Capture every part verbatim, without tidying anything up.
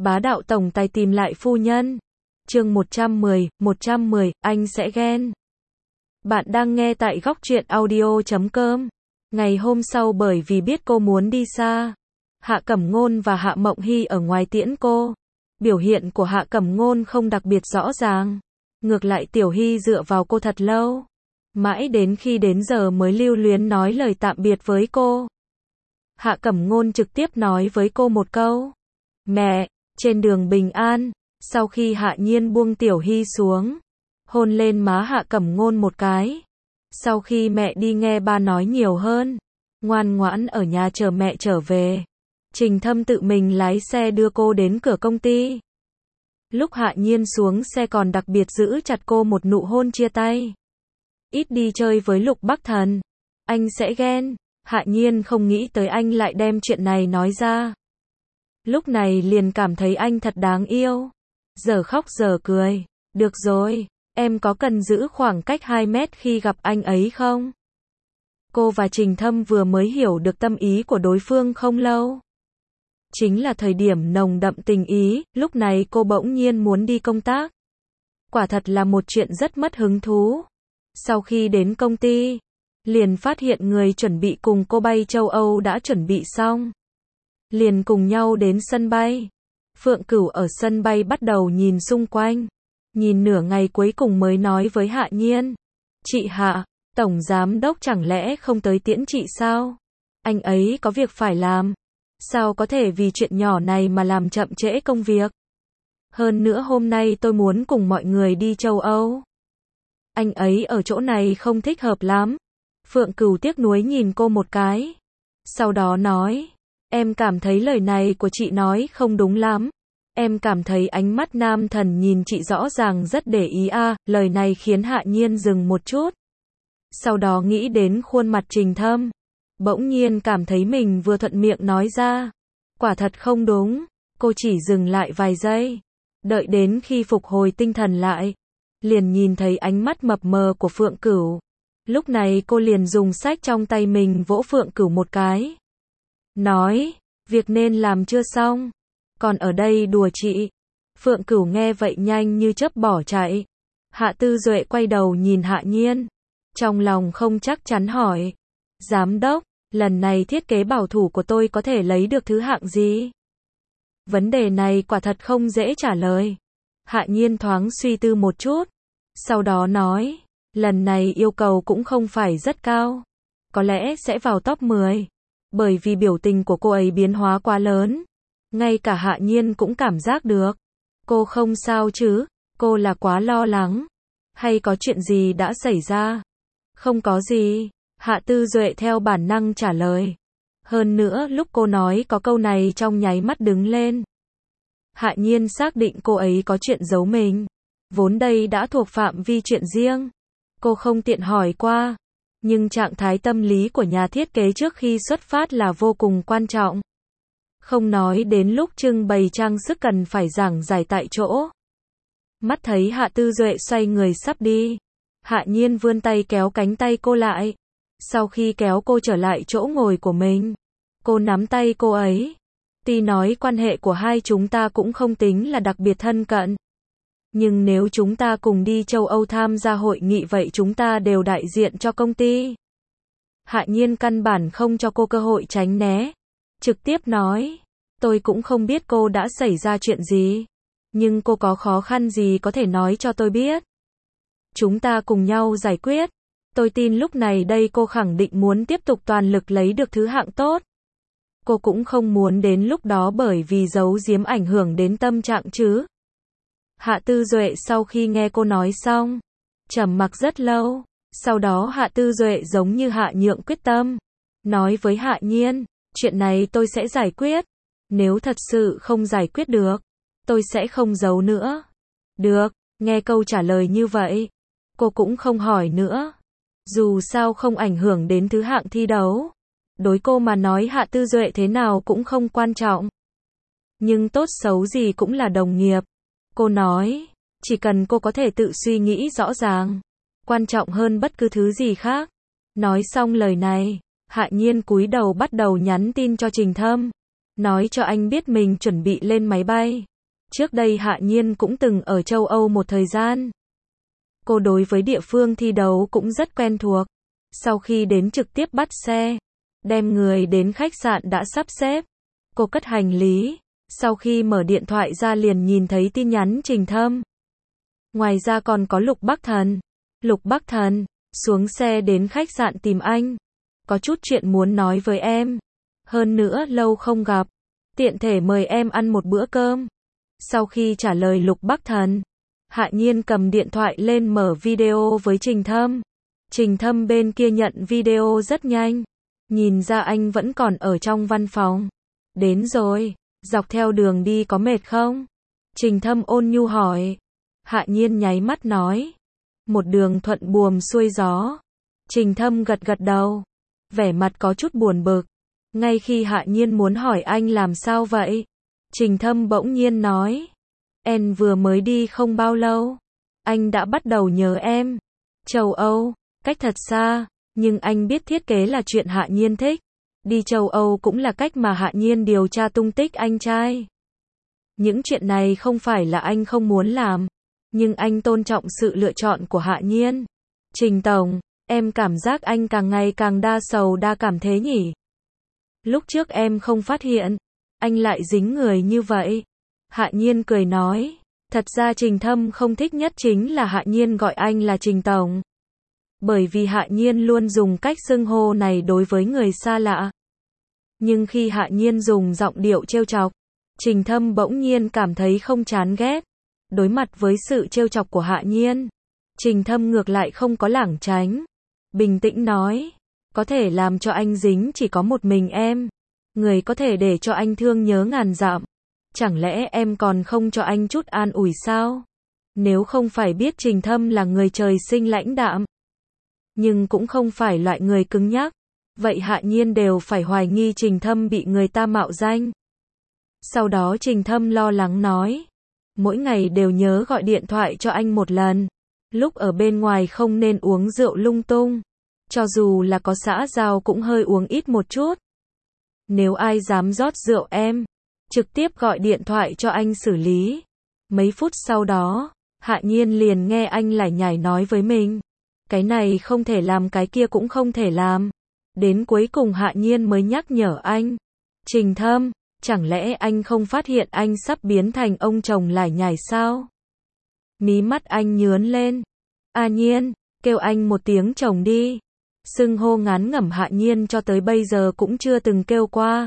Bá đạo tổng tài tìm lại phu nhân. Chương một trăm mười, một trăm mười, anh sẽ ghen. Bạn đang nghe tại góc truyện audio chấm com. Ngày hôm sau bởi vì biết cô muốn đi xa, Hạ Cẩm Ngôn và Hạ Mộng Hy ở ngoài tiễn cô. Biểu hiện của Hạ Cẩm Ngôn không đặc biệt rõ ràng. Ngược lại Tiểu Hy dựa vào cô thật lâu. Mãi đến khi đến giờ mới lưu luyến nói lời tạm biệt với cô. Hạ Cẩm Ngôn trực tiếp nói với cô một câu. Mẹ, trên đường bình an. Sau khi Hạ Nhiên buông Tiểu Hy xuống, hôn lên má Hạ Cẩm Ngôn một cái. Sau khi mẹ đi nghe ba nói nhiều hơn, ngoan ngoãn ở nhà chờ mẹ trở về. Trình Thâm tự mình lái xe đưa cô đến cửa công ty. Lúc Hạ Nhiên xuống xe còn đặc biệt giữ chặt cô một nụ hôn chia tay. Ít đi chơi với Lục Bắc Thần, anh sẽ ghen. Hạ Nhiên không nghĩ tới anh lại đem chuyện này nói ra. Lúc này liền cảm thấy anh thật đáng yêu. Giờ khóc giờ cười. Được rồi, em có cần giữ khoảng cách hai mét khi gặp anh ấy không? Cô và Trình Thâm vừa mới hiểu được tâm ý của đối phương không lâu. Chính là thời điểm nồng đậm tình ý, lúc này cô bỗng nhiên muốn đi công tác. Quả thật là một chuyện rất mất hứng thú. Sau khi đến công ty, liền phát hiện người chuẩn bị cùng cô bay châu Âu đã chuẩn bị xong. Liền cùng nhau đến sân bay. Phượng Cửu ở sân bay bắt đầu nhìn xung quanh. Nhìn nửa ngày cuối cùng mới nói với Hạ Nhiên. Chị Hạ, Tổng Giám Đốc chẳng lẽ không tới tiễn chị sao? Anh ấy có việc phải làm. Sao có thể vì chuyện nhỏ này mà làm chậm trễ công việc? Hơn nữa hôm nay tôi muốn cùng mọi người đi châu Âu. Anh ấy ở chỗ này không thích hợp lắm. Phượng Cửu tiếc nuối nhìn cô một cái. Sau đó nói. Em cảm thấy lời này của chị nói không đúng lắm. Em cảm thấy ánh mắt nam thần nhìn chị rõ ràng rất để ý a. À, lời này khiến Hạ Nhiên dừng một chút. Sau đó nghĩ đến khuôn mặt Trình Thâm. Bỗng nhiên cảm thấy mình vừa thuận miệng nói ra. Quả thật không đúng. Cô chỉ dừng lại vài giây. Đợi đến khi phục hồi tinh thần lại. Liền nhìn thấy ánh mắt mập mờ của Phượng Cửu. Lúc này cô liền dùng sách trong tay mình vỗ Phượng Cửu một cái. Nói, việc nên làm chưa xong. Còn ở đây đùa chị. Phượng Cửu nghe vậy nhanh như chớp bỏ chạy. Hạ Tư Duệ quay đầu nhìn Hạ Nhiên. Trong lòng không chắc chắn hỏi. Giám đốc, lần này thiết kế bảo thủ của tôi có thể lấy được thứ hạng gì? Vấn đề này quả thật không dễ trả lời. Hạ Nhiên thoáng suy tư một chút. Sau đó nói, lần này yêu cầu cũng không phải rất cao. Có lẽ sẽ vào top mười. Bởi vì biểu tình của cô ấy biến hóa quá lớn. Ngay cả Hạ Nhiên cũng cảm giác được. Cô không sao chứ? Cô là quá lo lắng. Hay có chuyện gì đã xảy ra? Không có gì. Hạ Tư Duệ theo bản năng trả lời. Hơn nữa lúc cô nói có câu này trong nháy mắt đứng lên. Hạ Nhiên xác định cô ấy có chuyện giấu mình. Vốn đây đã thuộc phạm vi chuyện riêng. Cô không tiện hỏi qua. Nhưng trạng thái tâm lý của nhà thiết kế trước khi xuất phát là vô cùng quan trọng. Không nói đến lúc trưng bày trang sức cần phải giảng giải tại chỗ. Mắt thấy Hạ Tư Duệ xoay người sắp đi. Hạ Nhiên vươn tay kéo cánh tay cô lại. Sau khi kéo cô trở lại chỗ ngồi của mình, cô nắm tay cô ấy. Tuy nói quan hệ của hai chúng ta cũng không tính là đặc biệt thân cận. Nhưng nếu chúng ta cùng đi châu Âu tham gia hội nghị vậy chúng ta đều đại diện cho công ty. Hạ Nhiên căn bản không cho cô cơ hội tránh né. Trực tiếp nói, tôi cũng không biết cô đã xảy ra chuyện gì. Nhưng cô có khó khăn gì có thể nói cho tôi biết. Chúng ta cùng nhau giải quyết. Tôi tin lúc này đây cô khẳng định muốn tiếp tục toàn lực lấy được thứ hạng tốt. Cô cũng không muốn đến lúc đó bởi vì giấu giếm ảnh hưởng đến tâm trạng chứ. Hạ Tư Duệ sau khi nghe cô nói xong, trầm mặc rất lâu. Sau đó Hạ Tư Duệ giống như Hạ Nhượng quyết tâm. Nói với Hạ Nhiên, chuyện này tôi sẽ giải quyết. Nếu thật sự không giải quyết được, tôi sẽ không giấu nữa. Được, nghe câu trả lời như vậy. Cô cũng không hỏi nữa. Dù sao không ảnh hưởng đến thứ hạng thi đấu. Đối cô mà nói Hạ Tư Duệ thế nào cũng không quan trọng. Nhưng tốt xấu gì cũng là đồng nghiệp. Cô nói, chỉ cần cô có thể tự suy nghĩ rõ ràng. Quan trọng hơn bất cứ thứ gì khác. Nói xong lời này, Hạ Nhiên cúi đầu bắt đầu nhắn tin cho Trình Thâm. Nói cho anh biết mình chuẩn bị lên máy bay. Trước đây Hạ Nhiên cũng từng ở châu Âu một thời gian. Cô đối với địa phương thi đấu cũng rất quen thuộc. Sau khi đến trực tiếp bắt xe, đem người đến khách sạn đã sắp xếp. Cô cất hành lý, sau khi mở điện thoại ra liền nhìn thấy tin nhắn Trình Thâm. Ngoài ra còn có Lục Bắc Thần. Lục Bắc Thần, xuống xe đến khách sạn tìm anh. Có chút chuyện muốn nói với em. Hơn nữa lâu không gặp. Tiện thể mời em ăn một bữa cơm. Sau khi trả lời Lục Bắc Thần, Hạ Nhiên cầm điện thoại lên mở video với Trình Thâm. Trình Thâm bên kia nhận video rất nhanh. Nhìn ra anh vẫn còn ở trong văn phòng. Đến rồi, dọc theo đường đi có mệt không? Trình Thâm ôn nhu hỏi. Hạ Nhiên nháy mắt nói. Một đường thuận buồm xuôi gió. Trình Thâm gật gật đầu. Vẻ mặt có chút buồn bực. Ngay khi Hạ Nhiên muốn hỏi anh làm sao vậy? Trình Thâm bỗng nhiên nói. Em vừa mới đi không bao lâu. Anh đã bắt đầu nhớ em. Châu Âu, cách thật xa. Nhưng anh biết thiết kế là chuyện Hạ Nhiên thích. Đi châu Âu cũng là cách mà Hạ Nhiên điều tra tung tích anh trai. Những chuyện này không phải là anh không muốn làm. Nhưng anh tôn trọng sự lựa chọn của Hạ Nhiên. Trình Tổng, em cảm giác anh càng ngày càng đa sầu đa cảm thế nhỉ? Lúc trước em không phát hiện. Anh lại dính người như vậy. Hạ Nhiên cười nói. Thật ra Trình Thâm không thích nhất chính là Hạ Nhiên gọi anh là Trình Tổng. Bởi vì Hạ Nhiên luôn dùng cách xưng hô này đối với người xa lạ. Nhưng khi Hạ Nhiên dùng giọng điệu trêu chọc, Trình Thâm bỗng nhiên cảm thấy không chán ghét. Đối mặt với sự trêu chọc của Hạ Nhiên, Trình Thâm ngược lại không có lảng tránh. Bình tĩnh nói, có thể làm cho anh dính chỉ có một mình em. Người có thể để cho anh thương nhớ ngàn dặm. Chẳng lẽ em còn không cho anh chút an ủi sao? Nếu không phải biết Trình Thâm là người trời sinh lãnh đạm, nhưng cũng không phải loại người cứng nhắc, vậy Hạ Nhiên đều phải hoài nghi Trình Thâm bị người ta mạo danh. Sau đó Trình Thâm lo lắng nói, mỗi ngày đều nhớ gọi điện thoại cho anh một lần. Lúc ở bên ngoài không nên uống rượu lung tung. Cho dù là có xã giao cũng hơi uống ít một chút. Nếu ai dám rót rượu em, trực tiếp gọi điện thoại cho anh xử lý. Mấy phút sau đó, Hạ Nhiên liền nghe anh lải nhải nói với mình. Cái này không thể làm, cái kia cũng không thể làm. Đến cuối cùng Hạ Nhiên mới nhắc nhở anh. Trình Thâm, chẳng lẽ anh không phát hiện anh sắp biến thành ông chồng lải nhải sao? Mí mắt anh nhướn lên. A Nhiên, kêu anh một tiếng chồng đi. Xưng hô ngán ngẩm Hạ Nhiên cho tới bây giờ cũng chưa từng kêu qua.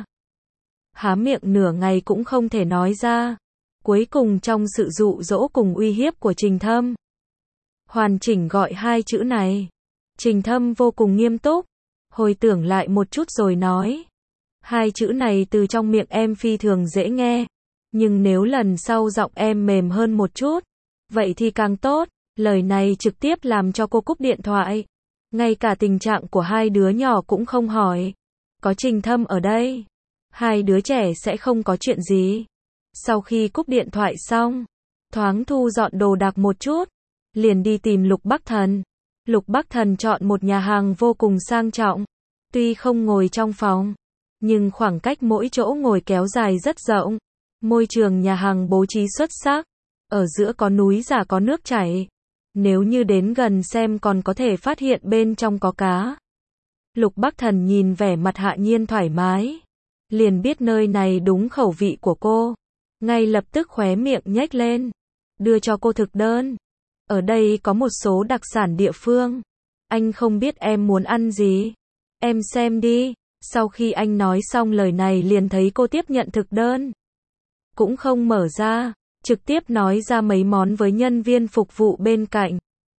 Há miệng nửa ngày cũng không thể nói ra. Cuối cùng trong sự dụ dỗ cùng uy hiếp của Trình Thâm, hoàn chỉnh gọi hai chữ này. Trình Thâm vô cùng nghiêm túc, hồi tưởng lại một chút rồi nói. Hai chữ này từ trong miệng em phi thường dễ nghe. Nhưng nếu lần sau giọng em mềm hơn một chút, vậy thì càng tốt. Lời này trực tiếp làm cho cô cúp điện thoại. Ngay cả tình trạng của hai đứa nhỏ cũng không hỏi. Có Trình Thâm ở đây, hai đứa trẻ sẽ không có chuyện gì. Sau khi cúp điện thoại xong, thoáng thu dọn đồ đạc một chút, liền đi tìm Lục Bắc Thần. Lục Bắc Thần chọn một nhà hàng vô cùng sang trọng. Tuy không ngồi trong phòng, nhưng khoảng cách mỗi chỗ ngồi kéo dài rất rộng. Môi trường nhà hàng bố trí xuất sắc. Ở giữa có núi giả có nước chảy. Nếu như đến gần xem còn có thể phát hiện bên trong có cá. Lục Bắc Thần nhìn vẻ mặt Hạ Nhiên thoải mái, liền biết nơi này đúng khẩu vị của cô. Ngay lập tức khóe miệng nhếch lên, đưa cho cô thực đơn. Ở đây có một số đặc sản địa phương. Anh không biết em muốn ăn gì. Em xem đi. Sau khi anh nói xong lời này liền thấy cô tiếp nhận thực đơn. Cũng không mở ra, trực tiếp nói ra mấy món với nhân viên phục vụ bên cạnh.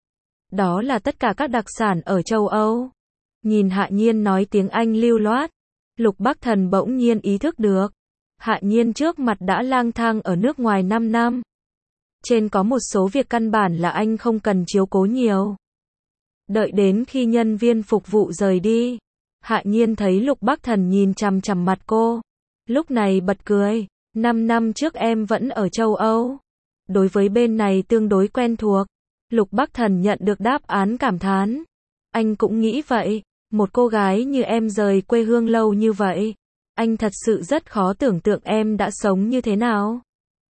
Đó là tất cả các đặc sản ở châu Âu. Nhìn Hạ Nhiên nói tiếng Anh lưu loát, Lục Bắc Thần bỗng nhiên ý thức được. Hạ Nhiên trước mặt đã lang thang ở nước ngoài năm năm. Trên có một số việc căn bản là anh không cần chiếu cố nhiều. Đợi đến khi nhân viên phục vụ rời đi, Hạ Nhiên thấy Lục Bắc Thần nhìn chằm chằm mặt cô. Lúc này bật cười. Năm năm trước em vẫn ở châu Âu. Đối với bên này tương đối quen thuộc. Lục Bắc Thần nhận được đáp án cảm thán. Anh cũng nghĩ vậy. Một cô gái như em rời quê hương lâu như vậy. Anh thật sự rất khó tưởng tượng em đã sống như thế nào.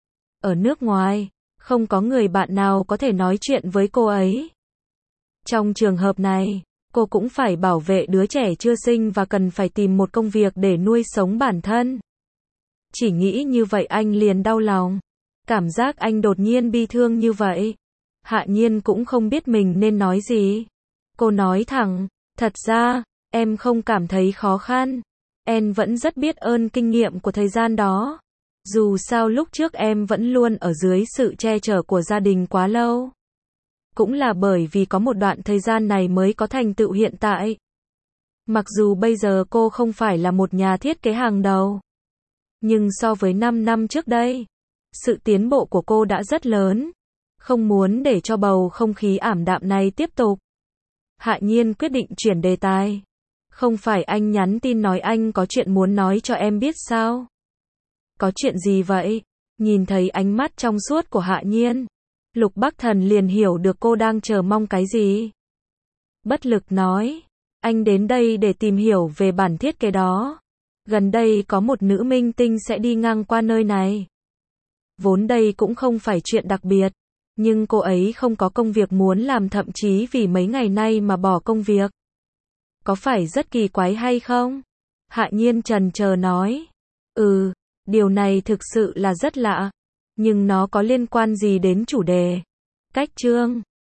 Ở nước ngoài, không có người bạn nào có thể nói chuyện với cô ấy. Trong trường hợp này, cô cũng phải bảo vệ đứa trẻ chưa sinh và cần phải tìm một công việc để nuôi sống bản thân. Chỉ nghĩ như vậy anh liền đau lòng. Cảm giác anh đột nhiên bi thương như vậy. Hạ Nhiên cũng không biết mình nên nói gì. Cô nói thẳng, thật ra, em không cảm thấy khó khăn. Em vẫn rất biết ơn kinh nghiệm của thời gian đó. Dù sao lúc trước em vẫn luôn ở dưới sự che chở của gia đình quá lâu. Cũng là bởi vì có một đoạn thời gian này mới có thành tựu hiện tại. Mặc dù bây giờ cô không phải là một nhà thiết kế hàng đầu. Nhưng so với năm năm trước đây, sự tiến bộ của cô đã rất lớn. Không muốn để cho bầu không khí ảm đạm này tiếp tục. Hạ Nhiên quyết định chuyển đề tài. Không phải anh nhắn tin nói anh có chuyện muốn nói cho em biết sao? Có chuyện gì vậy? Nhìn thấy ánh mắt trong suốt của Hạ Nhiên, Lục Bắc Thần liền hiểu được cô đang chờ mong cái gì. Bất lực nói, anh đến đây để tìm hiểu về bản thiết kế đó. Gần đây có một nữ minh tinh sẽ đi ngang qua nơi này. Vốn đây cũng không phải chuyện đặc biệt, nhưng cô ấy không có công việc muốn làm, thậm chí vì mấy ngày nay mà bỏ công việc. Có phải rất kỳ quái hay không? Hạ Nhiên chần chờ nói. Ừ, điều này thực sự là rất lạ. Nhưng nó có liên quan gì đến chủ đề? Cách chương